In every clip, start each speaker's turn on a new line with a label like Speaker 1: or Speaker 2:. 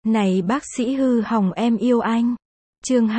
Speaker 1: Này bác sĩ hư hỏng em yêu anh. Chương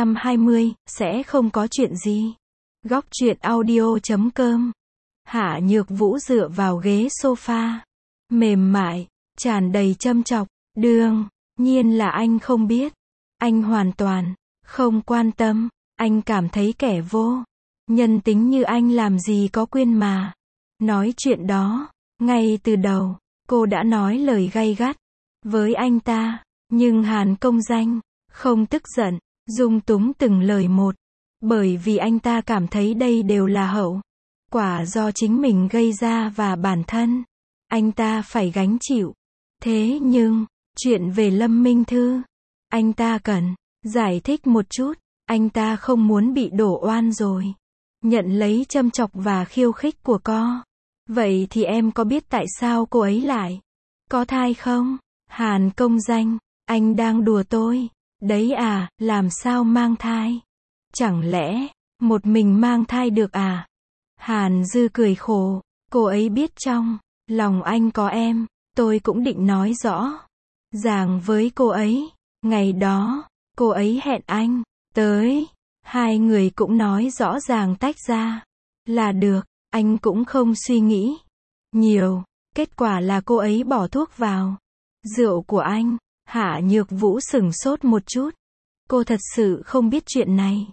Speaker 1: 220, sẽ không có chuyện gì. Góc truyện audio.com. Hạ Nhược Vũ dựa vào ghế sofa, mềm mại, tràn đầy châm chọc. Đương nhiên là anh không biết. Anh hoàn toàn không quan tâm. Anh cảm thấy kẻ vô nhân tính như anh làm gì có quyền mà nói chuyện đó. Ngay từ đầu, cô đã nói lời gay gắt với anh ta, nhưng Hàn Công Danh không tức giận, dung túng từng lời một, bởi vì anh ta cảm thấy đây đều là hậu quả do chính mình gây ra và bản thân anh ta phải gánh chịu. Thế nhưng, chuyện về Lâm Minh Thư, anh ta cần giải thích một chút. Anh ta không muốn bị đổ oan rồi nhận lấy châm chọc và khiêu khích của cô. Vậy thì em có biết tại sao cô ấy lại có thai không? Hàn Công Danh, anh đang đùa tôi đấy à? Làm sao mang thai? Chẳng lẽ một mình mang thai được à? Hàn Dư cười khổ. Cô ấy biết trong lòng anh có em. Tôi cũng định nói rõ ràng với cô ấy. Ngày đó, cô ấy hẹn anh tới. Hai người cũng nói rõ ràng tách ra là được. Anh cũng không suy nghĩ nhiều. Kết quả là cô ấy bỏ thuốc vào rượu của anh. Hạ Nhược Vũ sửng sốt một chút. Cô thật sự không biết chuyện này.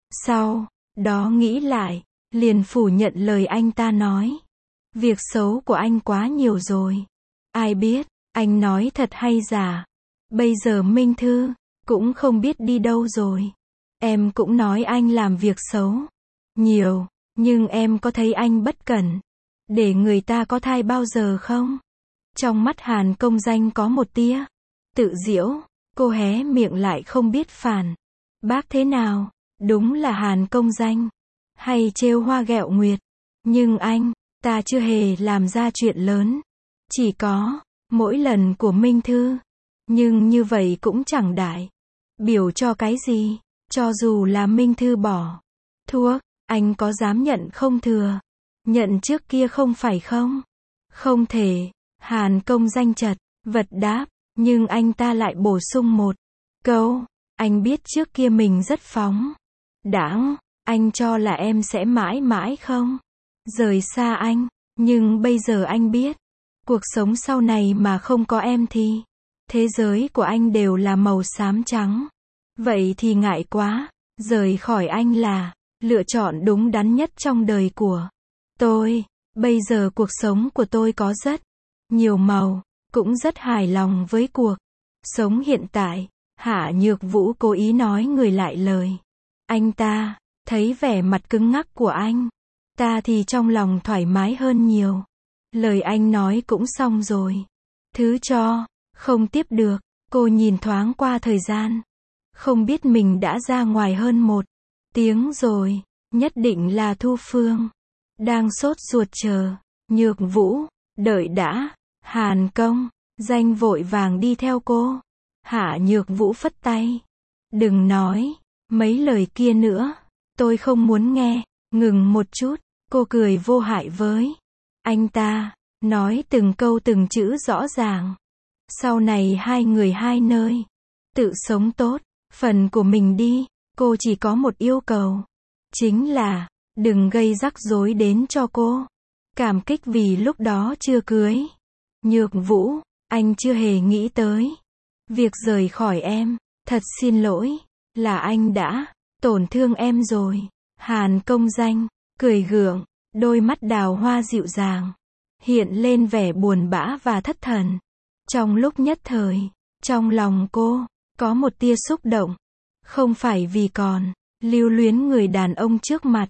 Speaker 1: Sau đó nghĩ lại, liền phủ nhận lời anh ta nói. Việc xấu của anh quá nhiều rồi. Ai biết, anh nói thật hay giả. Bây giờ Minh Thư cũng không biết đi đâu rồi. Em cũng nói anh làm việc xấu nhiều, nhưng em có thấy anh bất cẩn để người ta có thai bao giờ không? Trong mắt Hàn Công Danh có một tia tự giễu. Cô hé miệng lại không biết phản bác thế nào. Đúng là Hàn Công Danh hay trêu hoa ghẹo nguyệt, nhưng anh ta chưa hề làm ra chuyện lớn. Chỉ có mỗi lần của Minh Thư. Nhưng như vậy cũng chẳng đại biểu cho cái gì. Cho dù là Minh Thư bỏ thuốc, anh có dám nhận không thừa nhận trước kia không phải không? Không thể. Hàn Công Danh chật vật đáp, nhưng anh ta lại bổ sung một câu. Anh biết trước kia mình rất phóng đãng. Anh cho là em sẽ mãi mãi không rời xa anh. Nhưng bây giờ anh biết, cuộc sống sau này mà không có em thì thế giới của anh đều là màu xám trắng. Vậy thì ngại quá. Rời khỏi anh là lựa chọn đúng đắn nhất trong đời của tôi. Bây giờ cuộc sống của tôi có rất nhiều màu, cũng rất hài lòng với cuộc sống hiện tại. Hạ Nhược Vũ cố ý nói người lại lời. Anh ta thấy vẻ mặt cứng ngắc của anh ta thì trong lòng thoải mái hơn nhiều. Lời anh nói cũng xong rồi. Thứ cho không tiếp được. Cô nhìn thoáng qua thời gian. Không biết mình đã ra ngoài hơn 1 tiếng rồi. Nhất định là Thu Phương đang sốt ruột chờ. Nhược Vũ, đợi đã. Hàn Công Danh vội vàng đi theo cô. Hạ Nhược Vũ phất tay. Đừng nói mấy lời kia nữa. Tôi không muốn nghe. Ngừng một chút. Cô cười vô hại với anh ta. Nói từng câu từng chữ rõ ràng. Sau này hai người hai nơi tự sống tốt phần của mình đi. Cô chỉ có một yêu cầu. Chính là đừng gây rắc rối đến cho cô. Cảm kích vì lúc đó chưa cưới. Nhược Vũ, anh chưa hề nghĩ tới việc rời khỏi em. Thật xin lỗi. Là anh đã tổn thương em rồi. Hàn Công Danh cười gượng. Đôi mắt đào hoa dịu dàng hiện lên vẻ buồn bã và thất thần. Trong lúc nhất thời, trong lòng cô có một tia xúc động. Không phải vì còn lưu luyến người đàn ông trước mặt,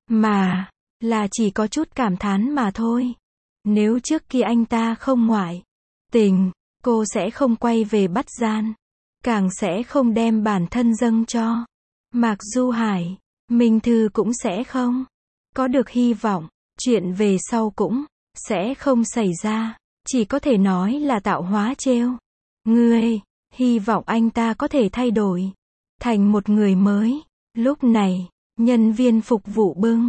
Speaker 1: mà là chỉ có chút cảm thán mà thôi. Nếu trước kia anh ta không ngoại tình, cô sẽ không quay về bắt gian, càng sẽ không đem bản thân dâng cho Mạc Du Hải. Minh Thư cũng sẽ không có được hy vọng. Chuyện về sau cũng sẽ không xảy ra. Chỉ có thể nói là tạo hóa trêu người. Hy vọng anh ta có thể thay đổi thành một người mới. Lúc này, nhân viên phục vụ bưng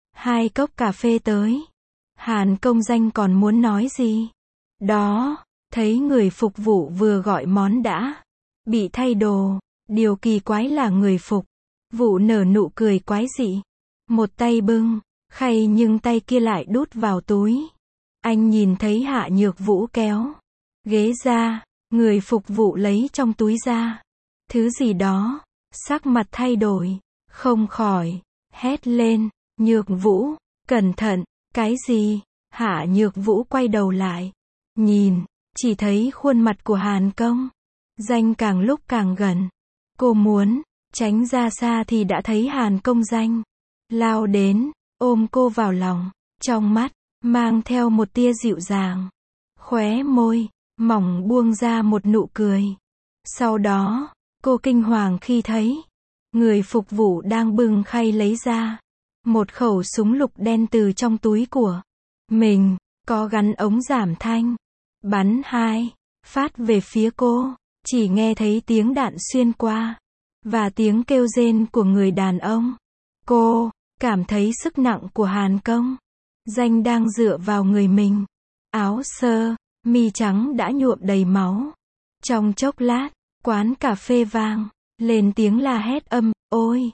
Speaker 1: 2 cốc cà phê tới. Hàn Công Danh còn muốn nói gì đó, Thấy người phục vụ vừa gọi món đã bị thay đồ. Điều kỳ quái là người phục vụ nở nụ cười quái dị. Một tay bưng khay nhưng tay kia lại đút vào túi. Anh nhìn thấy Hạ Nhược Vũ kéo ghế ra, người phục vụ lấy trong túi ra thứ gì đó, sắc mặt thay đổi, không khỏi hét lên, Nhược Vũ, cẩn thận, cái gì? Hạ Nhược Vũ quay đầu lại, nhìn, chỉ thấy khuôn mặt của Hàn Công Danh càng lúc càng gần. Cô muốn tránh ra xa thì đã thấy Hàn Công Danh lao đến, ôm cô vào lòng, trong mắt mang theo một tia dịu dàng, khóe môi mỏng buông ra một nụ cười. Sau đó, cô kinh hoàng khi thấy người phục vụ đang bưng khay lấy ra một khẩu súng lục đen từ trong túi của mình, có gắn ống giảm thanh, bắn 2 phát về phía cô. Chỉ nghe thấy tiếng đạn xuyên qua và tiếng kêu rên của người đàn ông. Cô cảm thấy sức nặng của Hàn Công Danh đang dựa vào người mình. Áo sơ mi trắng đã nhuộm đầy máu. Trong chốc lát, quán cà phê vang lên tiếng la hét ôi,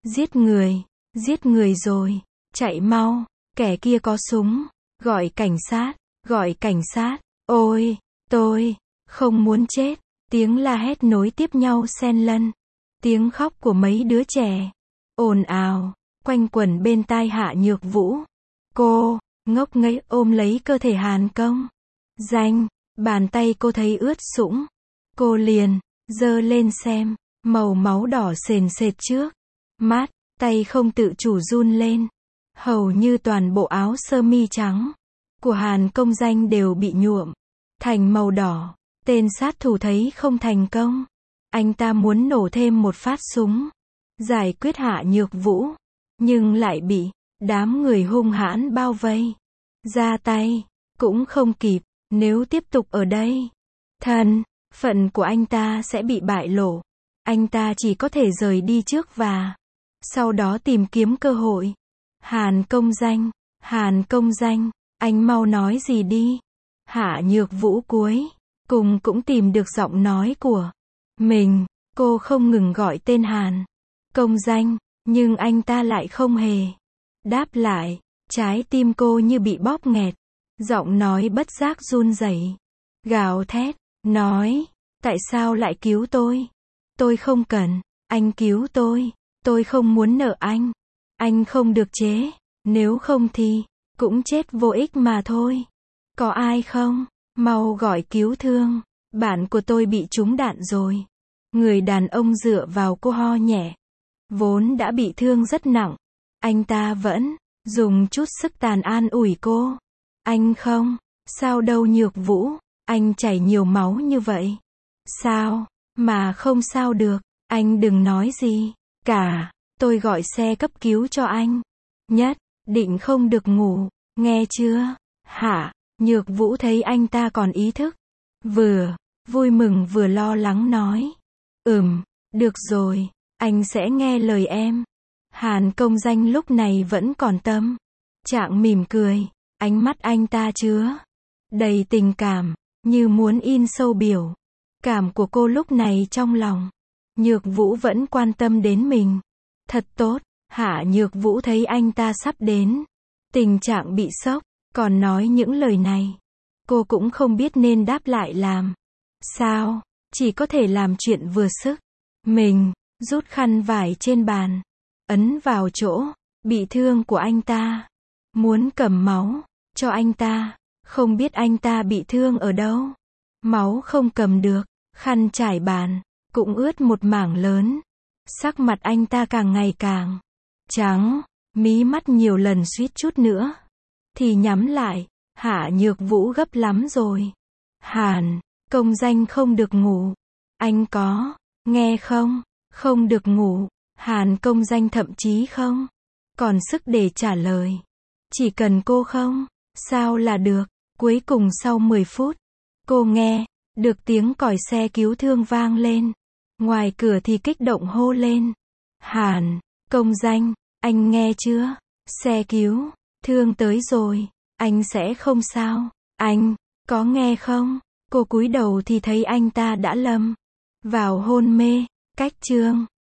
Speaker 1: giết người rồi, chạy mau, kẻ kia có súng, gọi cảnh sát, ôi, tôi không muốn chết. Tiếng la hét nối tiếp nhau xen lẫn tiếng khóc của mấy đứa trẻ ồn ào quanh quẩn bên tai Hạ Nhược Vũ. Cô ngốc nghếch ôm lấy cơ thể Hàn Công Danh, bàn tay cô thấy ướt sũng. Cô liền giơ lên xem, màu máu đỏ sền sệt trước mắt, tay không tự chủ run lên. Hầu như toàn bộ áo sơ mi trắng của Hàn Công Danh đều bị nhuộm thành màu đỏ. Tên sát thủ thấy không thành công. Anh ta muốn nổ thêm một phát súng giải quyết Hạ Nhược Vũ, nhưng lại bị đám người hung hãn bao vây. Ra tay cũng không kịp, nếu tiếp tục ở đây, thân phận của anh ta sẽ bị bại lộ. Anh ta chỉ có thể rời đi trước và sau đó tìm kiếm cơ hội. Hàn Công Danh, anh mau nói gì đi. Hạ Nhược Vũ cuối cùng cũng tìm được giọng nói của mình. Cô không ngừng gọi tên Hàn Công Danh, nhưng anh ta lại không hề đáp lại. Trái tim cô như bị bóp nghẹt. Giọng nói bất giác run rẩy, gào thét, nói, tại sao lại cứu tôi? Tôi không cần, anh cứu tôi không muốn nợ anh không được chế, nếu không thì, cũng chết vô ích mà thôi. Có ai không? Mau gọi cứu thương, bạn của tôi bị trúng đạn rồi. Người đàn ông dựa vào cô ho nhẹ. Vốn đã bị thương rất nặng. Anh ta vẫn dùng chút sức tàn an ủi cô. Anh không sao đâu Nhược Vũ, anh chảy nhiều máu như vậy. Sao mà không sao được, anh đừng nói gì cả, tôi gọi xe cấp cứu cho anh. Nhất định không được ngủ, nghe chưa? Hạ Nhược Vũ thấy anh ta còn ý thức, vừa vui mừng vừa lo lắng nói. Được rồi, anh sẽ nghe lời em. Hàn Công Danh lúc này vẫn còn tâm trạng mỉm cười, ánh mắt anh ta chứa đầy tình cảm, như muốn in sâu biểu cảm của cô lúc này trong lòng. Nhược Vũ vẫn quan tâm đến mình. Thật tốt. Hạ Nhược Vũ thấy anh ta sắp đến tình trạng bị sốc, còn nói những lời này. Cô cũng không biết nên đáp lại làm sao, chỉ có thể làm chuyện vừa sức. Mình rút khăn vải trên bàn, ấn vào chỗ bị thương của anh ta, muốn cầm máu cho anh ta, không biết anh ta bị thương ở đâu. Máu không cầm được, khăn trải bàn cũng ướt một mảng lớn. Sắc mặt anh ta càng ngày càng trắng, mí mắt nhiều lần suýt chút nữa thì nhắm lại. Hạ Nhược Vũ gấp lắm rồi. Hàn Công Danh không được ngủ. Anh có nghe không? Không được ngủ. Hàn Công Danh thậm chí không còn sức để trả lời. Chỉ cần cô không sao là được. Cuối cùng sau 10 phút, cô nghe được tiếng còi xe cứu thương vang lên. Ngoài cửa thì kích động hô lên. Hàn Công Danh, anh nghe chưa? Xe cứu thương tới rồi, anh sẽ không sao. Anh có nghe không? Cô cúi đầu thì thấy anh ta đã lâm vào hôn mê. Cách chương